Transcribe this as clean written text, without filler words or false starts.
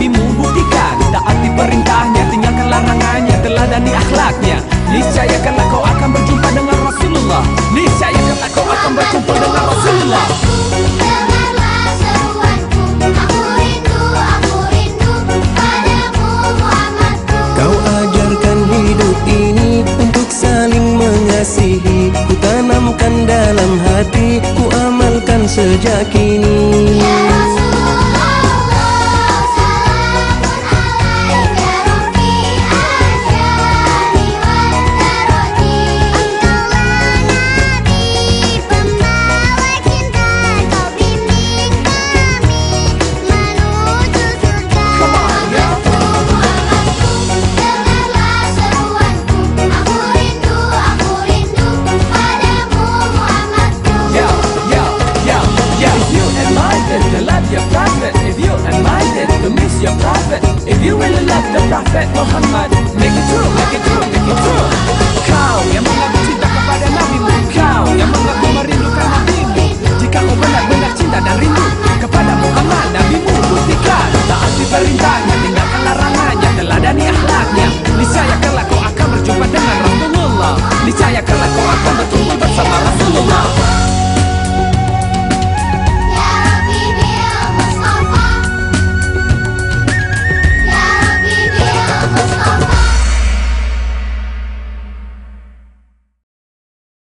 Nabimu buktikan, taati perintahnya, tinggalkan larangannya, teladani akhlaknya. Niscaya kelak kau akan berjumpa dengan Rasulullah. Niscaya kelak kau akan berjumpa dengan Rasulullah. Dengarlah seruanku, aku rindu padamu Muhammadku. Kau ajarkan hidup ini untuk saling mengasihi. Ku tanamkan dalam hati, ku amalkan sejak kini. Ya Rasulullah, salamun alaika Rabbi ajani wa taroni. Engkaulah Nabi, pembawa cinta, kau bimbing kami menuju surga. Muhammadku, Muhammadku, dengarlah seruanku, aku rindu padamu Muhammadku. If you admire it, to love your prophet. If you admire it, to miss your prophet. If you really love the prophet Muhammad, make it true, make it true.